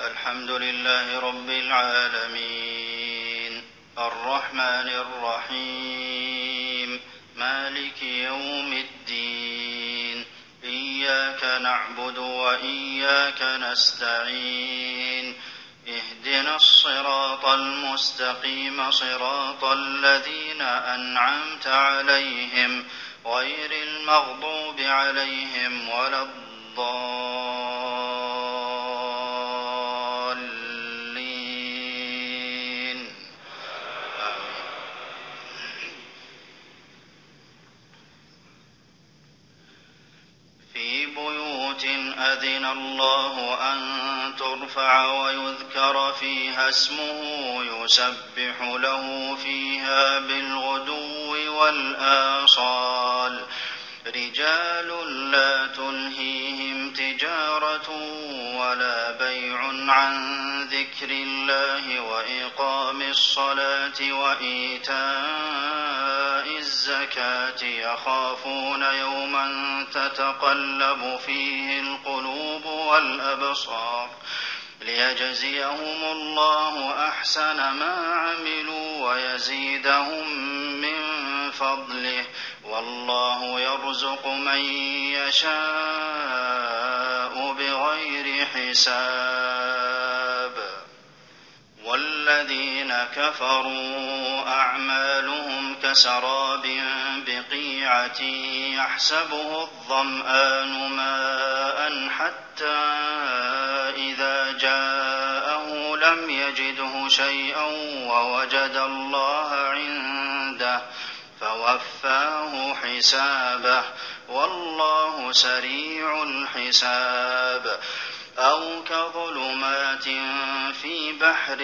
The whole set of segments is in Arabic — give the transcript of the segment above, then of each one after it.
الحمد لله رب العالمين الرحمن الرحيم مالك يوم الدين إياك نعبد وإياك نستعين اهدنا الصراط المستقيم صراط الذين أنعمت عليهم غير المغضوب عليهم ولا الضالين آمين. في بيوت أذن الله أن ترفع ويذكر فيها اسمه يسبح له فيها بالغدو والآصال رجال لا تلهيهم تجارة ولا بيع عن ذكر الله وإقام الصلاة وإيتاء الزكاة يخافون يوما تتقلب فيه القلوب والأبصار ليجزيهم الله أحسن ما عملوا ويزيدهم من فضله والله يرزق من يشاء بغير حساب والذين كفروا أعمالهم كسراب بقيعة يحسبه الظمآن ماء حتى إذا جاءه لم يجده شيئا ووجد الله عنده فوفاه حسابه والله سريع الحساب أو كظلمات في بحر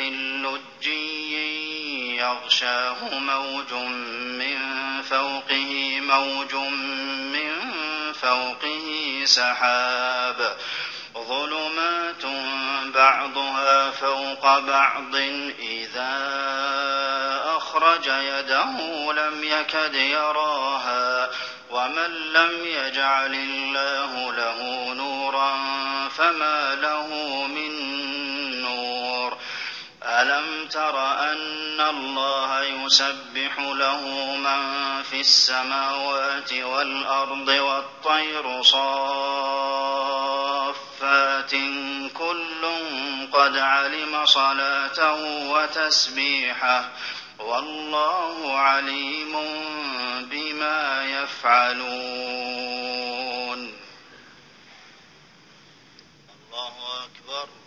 لجي يغشاه موج من فوقه موج من فوقه سحاب ظلمات بعضها فوق بعض إذا أخرج يده لم يكد يراها ومن لم يجعل الله له نورا فما له من نور ألم تر أن الله يسبح له من في السماوات والأرض والطير صافات كل قد علم صلاته وتسبيحه والله عليم بما يفعلون الله أكبر